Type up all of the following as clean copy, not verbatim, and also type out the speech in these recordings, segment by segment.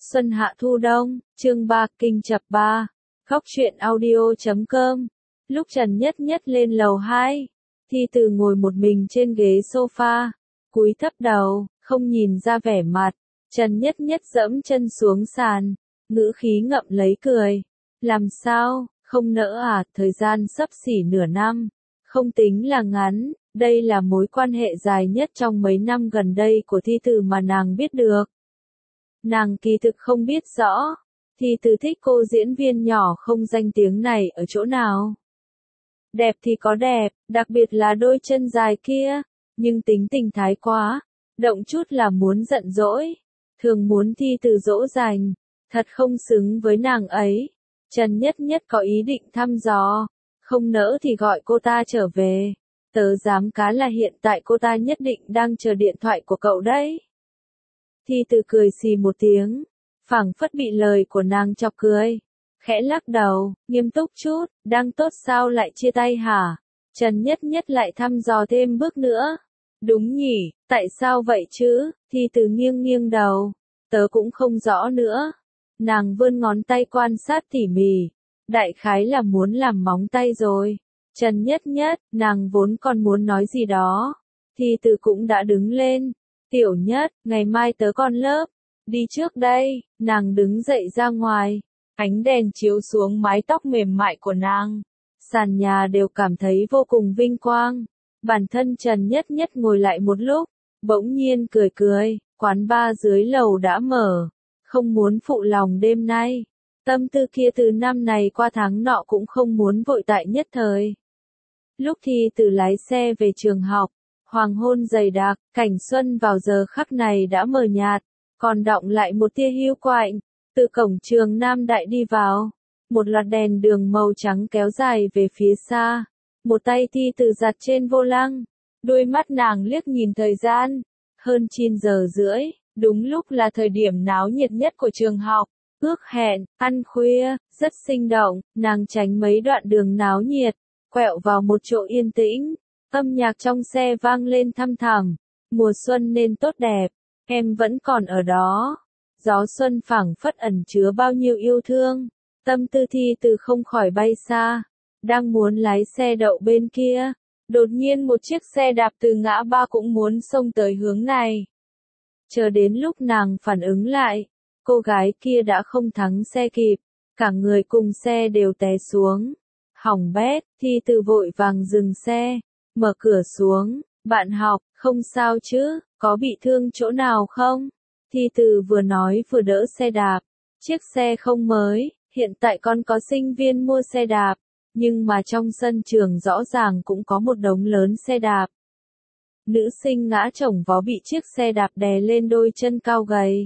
Xuân hạ thu đông, chương 3, kinh chập 3. Khóc truyện audio.com. Lúc Trần Nhất Nhất lên lầu 2, Thi Từ ngồi một mình trên ghế sofa, cúi thấp đầu, không nhìn ra vẻ mặt. Trần Nhất Nhất dẫm chân xuống sàn, ngữ khí ngậm lấy cười. Làm sao, không nỡ à, thời gian sắp xỉ nửa năm, không tính là ngắn, đây là mối quan hệ dài nhất trong mấy năm gần đây của Thi Từ mà nàng biết được. Nàng kỳ thực không biết rõ, Thi Từ thích cô diễn viên nhỏ không danh tiếng này ở chỗ nào. Đẹp thì có đẹp, đặc biệt là đôi chân dài kia, nhưng tính tình thái quá, động chút là muốn giận dỗi, thường muốn Thi Từ dỗ dành, thật không xứng với nàng ấy. Trần Nhất Nhất có ý định thăm dò, không nỡ thì gọi cô ta trở về, tớ dám cá là hiện tại cô ta nhất định đang chờ điện thoại của cậu đấy. Thi Từ cười xì một tiếng, phảng phất bị lời của nàng chọc cười, khẽ lắc đầu, nghiêm túc chút, đang tốt sao lại chia tay hả? Trần Nhất Nhất lại thăm dò thêm bước nữa. Đúng nhỉ, tại sao vậy chứ? Thi Từ nghiêng nghiêng đầu, tớ cũng không rõ nữa. Nàng vươn ngón tay quan sát tỉ mỉ, đại khái là muốn làm móng tay rồi. Trần Nhất Nhất, nàng vốn còn muốn nói gì đó. Thi Từ cũng đã đứng lên. Tiểu Nhất, ngày mai tớ còn lớp. Đi trước đây, nàng đứng dậy ra ngoài. Ánh đèn chiếu xuống mái tóc mềm mại của nàng. Sàn nhà đều cảm thấy vô cùng vinh quang. Bản thân Trần Nhất Nhất ngồi lại một lúc, bỗng nhiên cười cười, quán bar dưới lầu đã mở. Không muốn phụ lòng đêm nay. Tâm tư kia từ năm này qua tháng nọ cũng không muốn vội tại nhất thời. Lúc Thi Từ lái xe về trường học, hoàng hôn dày đặc, cảnh xuân vào giờ khắc này đã mờ nhạt, còn đọng lại một tia hiu quạnh. Từ cổng trường Nam Đại đi vào, một loạt đèn đường màu trắng kéo dài về phía xa. Một tay Thi Từ giặt trên vô lăng, đôi mắt nàng liếc nhìn thời gian, hơn 9 giờ rưỡi. Đúng lúc là thời điểm náo nhiệt nhất của trường học, ước hẹn, ăn khuya, rất sinh động, nàng tránh mấy đoạn đường náo nhiệt, quẹo vào một chỗ yên tĩnh, âm nhạc trong xe vang lên thăm thẳm, mùa xuân nên tốt đẹp, em vẫn còn ở đó, gió xuân phảng phất ẩn chứa bao nhiêu yêu thương, tâm tư Thi Từ không khỏi bay xa, đang muốn lái xe đậu bên kia, đột nhiên một chiếc xe đạp từ ngã ba cũng muốn xông tới hướng này. Chờ đến lúc nàng phản ứng lại, cô gái kia đã không thắng xe kịp, cả người cùng xe đều té xuống. Hỏng bét, Thi Từ vội vàng dừng xe, mở cửa xuống, bạn học, không sao chứ, có bị thương chỗ nào không? Thi Từ vừa nói vừa đỡ xe đạp, chiếc xe không mới, hiện tại con có sinh viên mua xe đạp, nhưng mà trong sân trường rõ ràng cũng có một đống lớn xe đạp. Nữ sinh ngã chồng vó bị chiếc xe đạp đè lên đôi chân cao gầy.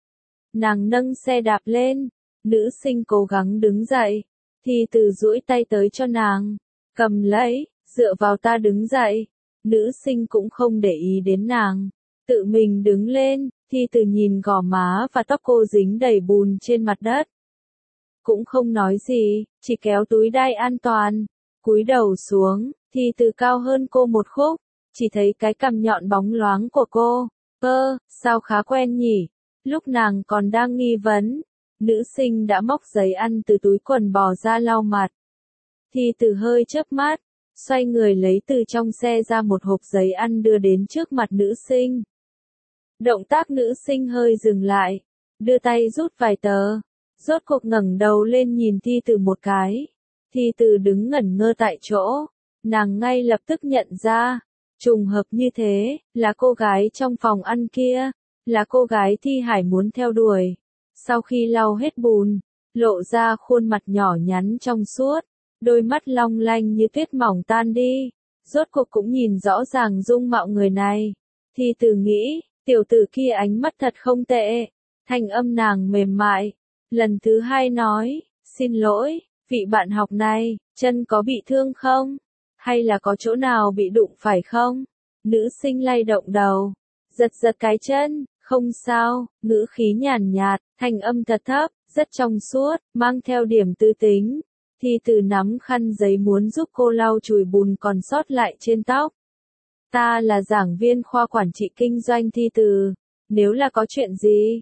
Nàng nâng xe đạp lên, nữ sinh cố gắng đứng dậy, Thi Từ duỗi tay tới cho nàng, cầm lấy, dựa vào ta đứng dậy. Nữ sinh cũng không để ý đến nàng, tự mình đứng lên, Thi Từ nhìn gò má và tóc cô dính đầy bùn trên mặt đất. Cũng không nói gì, chỉ kéo túi đai an toàn, cúi đầu xuống, Thi Từ cao hơn cô một khúc. Chỉ thấy cái cằm nhọn bóng loáng của cô. Sao khá quen nhỉ? Lúc nàng còn đang nghi vấn, nữ sinh đã móc giấy ăn từ túi quần bò ra lau mặt. Thi Từ hơi chớp mắt, xoay người lấy từ trong xe ra một hộp giấy ăn đưa đến trước mặt nữ sinh. Động tác nữ sinh hơi dừng lại, đưa tay rút vài tờ, rốt cuộc ngẩng đầu lên nhìn Thi Từ một cái. Thi Từ đứng ngẩn ngơ tại chỗ, nàng ngay lập tức nhận ra. Trùng hợp như thế, là cô gái trong phòng ăn kia, là cô gái Thi Hải muốn theo đuổi. Sau khi lau hết bùn, lộ ra khuôn mặt nhỏ nhắn trong suốt, đôi mắt long lanh như tuyết mỏng tan đi, rốt cuộc cũng nhìn rõ ràng dung mạo người này. Thi Từ nghĩ, tiểu tử kia ánh mắt thật không tệ, thanh âm nàng mềm mại, lần thứ hai nói, xin lỗi, vị bạn học này, chân có bị thương không? Hay là có chỗ nào bị đụng phải không? Nữ sinh lay động đầu, giật giật cái chân, không sao, ngữ khí nhàn nhạt, thanh âm thật thấp, rất trong suốt, mang theo điểm tư tính. Thi Từ nắm khăn giấy muốn giúp cô lau chùi bùn còn sót lại trên tóc. Ta là giảng viên khoa quản trị kinh doanh Thi Từ, nếu là có chuyện gì,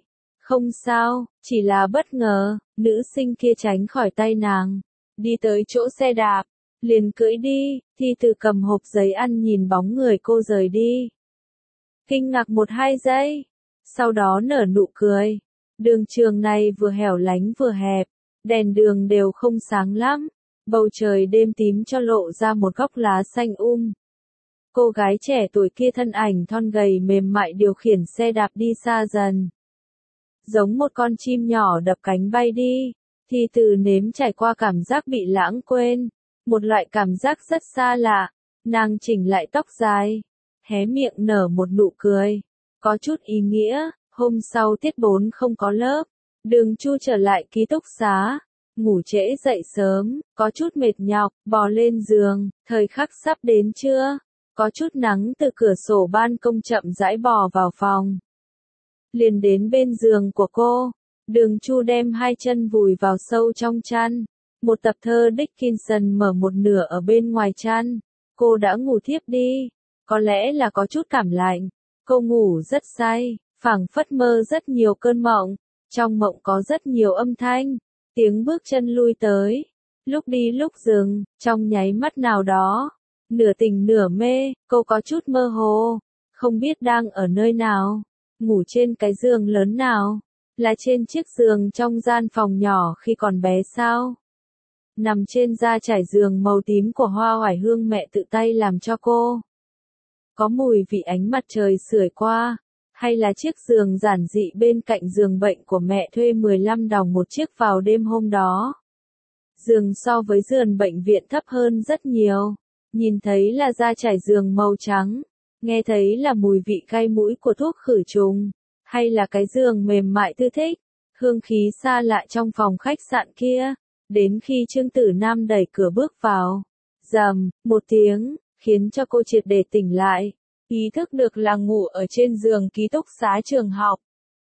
Không sao, chỉ là bất ngờ, nữ sinh kia tránh khỏi tay nàng, đi tới chỗ xe đạp, liền cưỡi đi, Thi Từ cầm hộp giấy ăn nhìn bóng người cô rời đi. Kinh ngạc 1-2 giây, sau đó nở nụ cười. Đường trường này vừa hẻo lánh vừa hẹp, đèn đường đều không sáng lắm, bầu trời đêm tím cho lộ ra một góc lá xanh Cô gái trẻ tuổi kia thân ảnh thon gầy mềm mại điều khiển xe đạp đi xa dần. Giống một con chim nhỏ đập cánh bay đi, Thi Từ nếm trải qua cảm giác bị lãng quên, một loại cảm giác rất xa lạ. Nàng chỉnh lại tóc dài, hé miệng nở một nụ cười, có chút ý nghĩa. Hôm sau tiết 4 không có lớp, Đường Chu trở lại ký túc xá, ngủ trễ dậy sớm, có chút mệt nhọc, bò lên giường, thời khắc sắp đến trưa, có chút nắng từ cửa sổ ban công chậm rãi bò vào phòng. Liền đến bên giường của cô, Đường Chu đem 2 chân vùi vào sâu trong chăn, một tập thơ Dickinson mở một nửa ở bên ngoài chăn, cô đã ngủ thiếp đi, có lẽ là có chút cảm lạnh, cô ngủ rất say. Phảng phất mơ rất nhiều cơn mộng, trong mộng có rất nhiều âm thanh, tiếng bước chân lui tới, lúc đi lúc dừng, trong nháy mắt nào đó, nửa tỉnh nửa mê, cô có chút mơ hồ, không biết đang ở nơi nào, ngủ trên cái giường lớn nào, là trên chiếc giường trong gian phòng nhỏ khi còn bé sao? Nằm trên da trải giường màu tím của hoa oải hương mẹ tự tay làm cho cô. Có mùi vị ánh mặt trời sưởi qua. Hay là chiếc giường giản dị bên cạnh giường bệnh của mẹ thuê 15 đồng một chiếc vào đêm hôm đó. Giường so với giường bệnh viện thấp hơn rất nhiều, nhìn thấy là da trải giường màu trắng, nghe thấy là mùi vị cay mũi của thuốc khử trùng, hay là cái giường mềm mại thư thích, hương khí xa lạ trong phòng khách sạn kia, đến khi Trương Tử Nam đẩy cửa bước vào, rầm, một tiếng, khiến cho cô triệt để tỉnh lại. Ý thức được là ngủ ở trên giường ký túc xá trường học.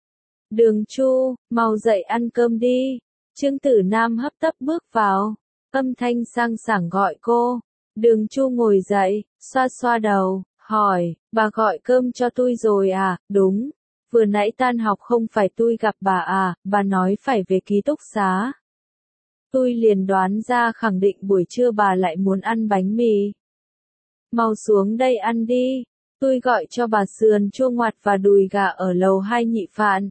Đường Chu, mau dậy ăn cơm đi. Trương Tử Nam hấp tấp bước vào, âm thanh sang sảng gọi cô. Đường Chu ngồi dậy, xoa xoa đầu, hỏi, bà gọi cơm cho tôi rồi à? Đúng, vừa nãy tan học không phải tôi gặp bà à, bà nói phải về ký túc xá. Tôi liền đoán ra khẳng định buổi trưa bà lại muốn ăn bánh mì. Mau xuống đây ăn đi. Tôi gọi cho bà sườn chua ngoặt và đùi gà ở lầu 2 nhị phạn.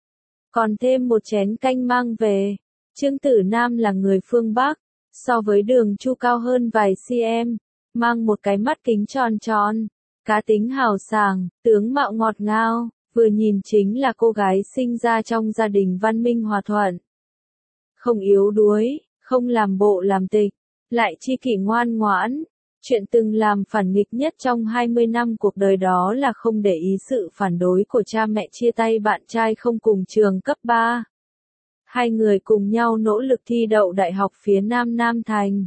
Còn thêm một chén canh mang về. Trương Tử Nam là người phương Bắc, so với Đường Chu cao hơn vài cm, mang một cái mắt kính tròn tròn, cá tính hào sảng, tướng mạo ngọt ngào, vừa nhìn chính là cô gái sinh ra trong gia đình văn minh hòa thuận. Không yếu đuối, không làm bộ làm tịch, lại chi kỷ ngoan ngoãn. Chuyện từng làm phản nghịch nhất trong 20 năm cuộc đời đó là không để ý sự phản đối của cha mẹ chia tay bạn trai không cùng trường cấp 3. Hai người cùng nhau nỗ lực thi đậu đại học phía Nam Nam Thành.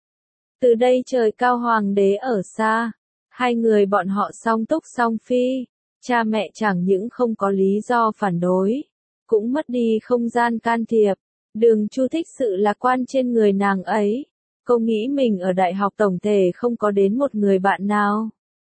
Từ đây trời cao hoàng đế ở xa, hai người bọn họ song túc song phi, cha mẹ chẳng những không có lý do phản đối, cũng mất đi không gian can thiệp. Đường Chu thích sự lạc quan trên người nàng ấy. Cô nghĩ mình ở đại học tổng thể không có đến một người bạn nào.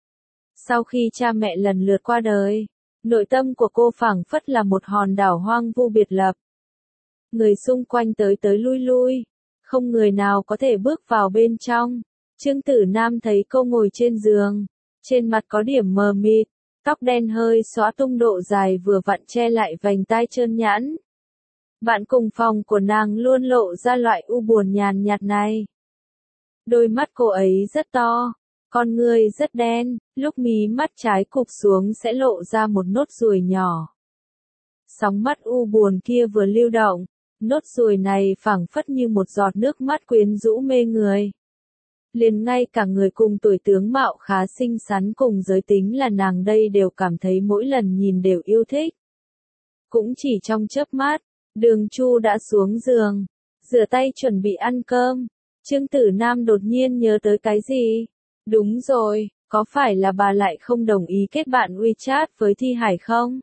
Sau khi cha mẹ lần lượt qua đời, nội tâm của cô phảng phất là một hòn đảo hoang vu biệt lập. Người xung quanh tới tới lui lui, không người nào có thể bước vào bên trong. Trương Tử Nam thấy cô ngồi trên giường, trên mặt có điểm mờ mịt, tóc đen hơi xõa tung độ dài vừa vặn che lại vành tai trơn nhẵn. Bạn cùng phòng của nàng luôn lộ ra loại u buồn nhàn nhạt này. Đôi mắt cô ấy rất to, con người rất đen, lúc mí mắt trái cụp xuống sẽ lộ ra một nốt ruồi nhỏ. Sóng mắt u buồn kia vừa lưu động, nốt ruồi này phảng phất như một giọt nước mắt quyến rũ mê người. Liền ngay cả người cùng tuổi tướng mạo khá xinh xắn cùng giới tính là nàng đây đều cảm thấy mỗi lần nhìn đều yêu thích. Cũng chỉ trong chớp mắt, Đường Chu đã xuống giường, rửa tay chuẩn bị ăn cơm. Trương Tử Nam đột nhiên nhớ tới cái gì? Đúng rồi, có phải là bà lại không đồng ý kết bạn WeChat với Thi Hải không?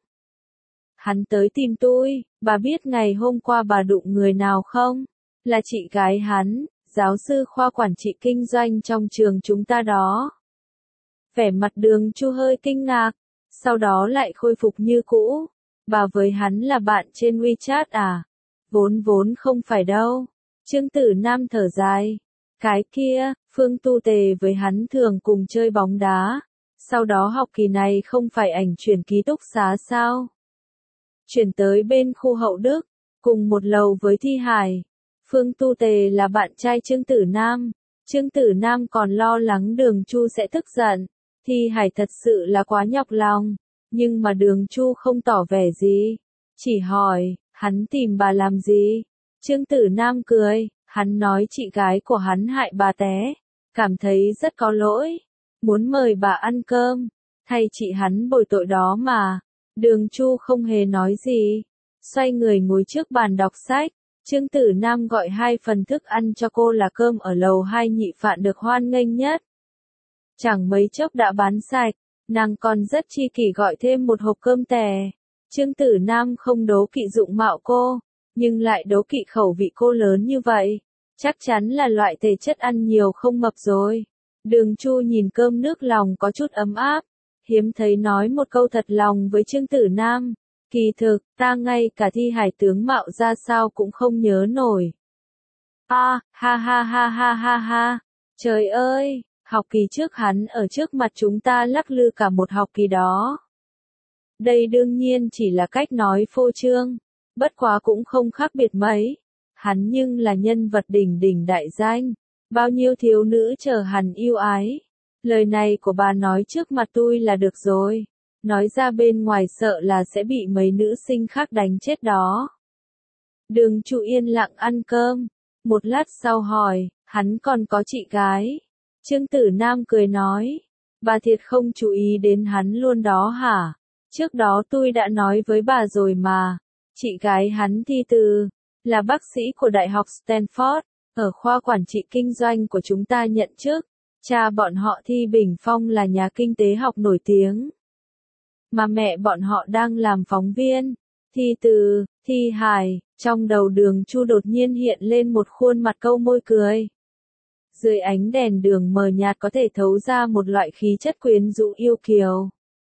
Hắn tới tìm tôi, bà biết ngày hôm qua bà đụng người nào không? Là chị gái hắn, giáo sư khoa quản trị kinh doanh trong trường chúng ta đó. Vẻ mặt Đường Chu hơi kinh ngạc, sau đó lại khôi phục như cũ. Bà với hắn là bạn trên WeChat à? Vốn không phải đâu. Trương Tử Nam thở dài. Cái kia, Phương Tu Tề với hắn thường cùng chơi bóng đá. Sau đó học kỳ này không phải ảnh chuyển ký túc xá sao? Chuyển tới bên khu Hậu Đức, cùng một lầu với Thi Hải. Phương Tu Tề là bạn trai Trương Tử Nam. Trương Tử Nam còn lo lắng Đường Chu sẽ tức giận. Thi Hải thật sự là quá nhọc lòng. Nhưng mà Đường Chu không tỏ vẻ gì. Chỉ hỏi, hắn tìm bà làm gì? Trương Tử Nam cười, hắn nói chị gái của hắn hại bà té. Cảm thấy rất có lỗi. Muốn mời bà ăn cơm. Thay chị hắn bồi tội đó mà. Đường Chu không hề nói gì. Xoay người ngồi trước bàn đọc sách. Trương Tử Nam gọi 2 phần thức ăn cho cô là cơm ở lầu 2 nhị phạn được hoan nghênh nhất. Chẳng mấy chốc đã bán sạch, nàng còn rất chi kỷ gọi thêm một hộp cơm tè. Trương Tử Nam không đố kỵ dụng mạo cô, nhưng lại đố kỵ khẩu vị cô lớn như vậy. Chắc chắn là loại thể chất ăn nhiều không mập rồi. Đường Chu nhìn cơm nước lòng có chút ấm áp, hiếm thấy nói một câu thật lòng với Trương Tử Nam. Kỳ thực, ta ngay cả Thi Hải tướng mạo ra sao cũng không nhớ nổi. Ha ha ha ha ha ha. Trời ơi, học kỳ trước hắn ở trước mặt chúng ta lắc lư cả một học kỳ đó. Đây đương nhiên chỉ là cách nói phô trương, bất quá cũng không khác biệt mấy. Hắn nhưng là nhân vật đỉnh đỉnh đại danh, bao nhiêu thiếu nữ chờ hắn yêu ái. Lời này của bà nói trước mặt tôi là được rồi. Nói ra bên ngoài sợ là sẽ bị mấy nữ sinh khác đánh chết đó. Đường Chu yên lặng ăn cơm. Một lát sau hỏi, hắn còn có chị gái. Trương Tử Nam cười nói, bà thiệt không chú ý đến hắn luôn đó hả? Trước đó tôi đã nói với bà rồi mà. Chị gái hắn Thi Từ, là bác sĩ của Đại học Stanford, ở khoa quản trị kinh doanh của chúng ta nhận chức. Cha bọn họ Thi Bình Phong là nhà kinh tế học nổi tiếng. Mà mẹ bọn họ đang làm phóng viên. Thi Từ, Thi Hải, trong đầu Đường Chu đột nhiên hiện lên một khuôn mặt câu môi cười. Dưới ánh đèn đường mờ nhạt có thể thấu ra một loại khí chất quyến rũ yêu kiều.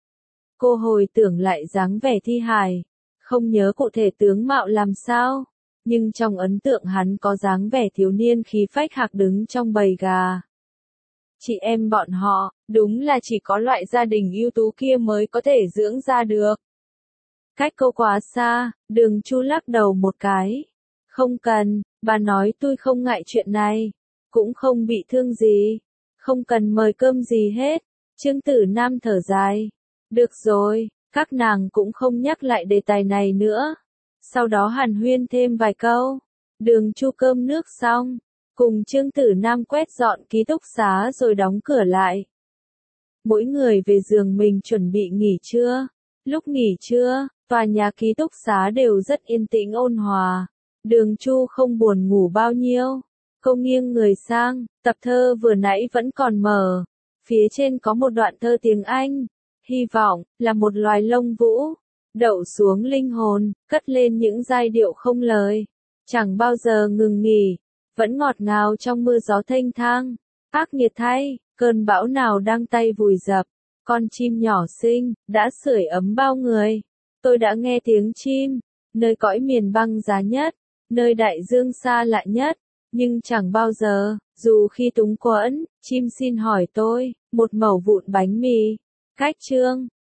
Cô hồi tưởng lại dáng vẻ Thi Hải, không nhớ cụ thể tướng mạo làm sao, nhưng trong ấn tượng hắn có dáng vẻ thiếu niên khí phách hạc đứng trong bầy gà. Chị em bọn họ, đúng là chỉ có loại gia đình ưu tú kia mới có thể dưỡng ra được. Cách cô quá xa, Đường Chu lắc đầu một cái. Không cần, bà nói tôi không ngại chuyện này, cũng không bị thương gì, không cần mời cơm gì hết. Trương Tử Nam thở dài. Được rồi, các nàng cũng không nhắc lại đề tài này nữa. Sau đó hàn huyên thêm vài câu. Đường Chu cơm nước xong, cùng Trương Tử Nam quét dọn ký túc xá rồi đóng cửa lại. Mỗi người về giường mình chuẩn bị nghỉ trưa. Lúc nghỉ trưa, tòa nhà ký túc xá đều rất yên tĩnh ôn hòa. Đường Chu không buồn ngủ bao nhiêu. Cô nghiêng người sang, tập thơ vừa nãy vẫn còn mở. Phía trên có một đoạn thơ tiếng Anh. Hy vọng, là một loài lông vũ. Đậu xuống linh hồn, cất lên những giai điệu không lời. Chẳng bao giờ ngừng nghỉ. Vẫn ngọt ngào trong mưa gió thênh thang. Ác nghiệt thay, cơn bão nào đang tay vùi dập. Con chim nhỏ xinh, đã sưởi ấm bao người. Tôi đã nghe tiếng chim, nơi cõi miền băng giá nhất, nơi đại dương xa lạ nhất. Nhưng chẳng bao giờ, dù khi túng quẫn, chim xin hỏi tôi, một mẩu vụn bánh mì. Cách chương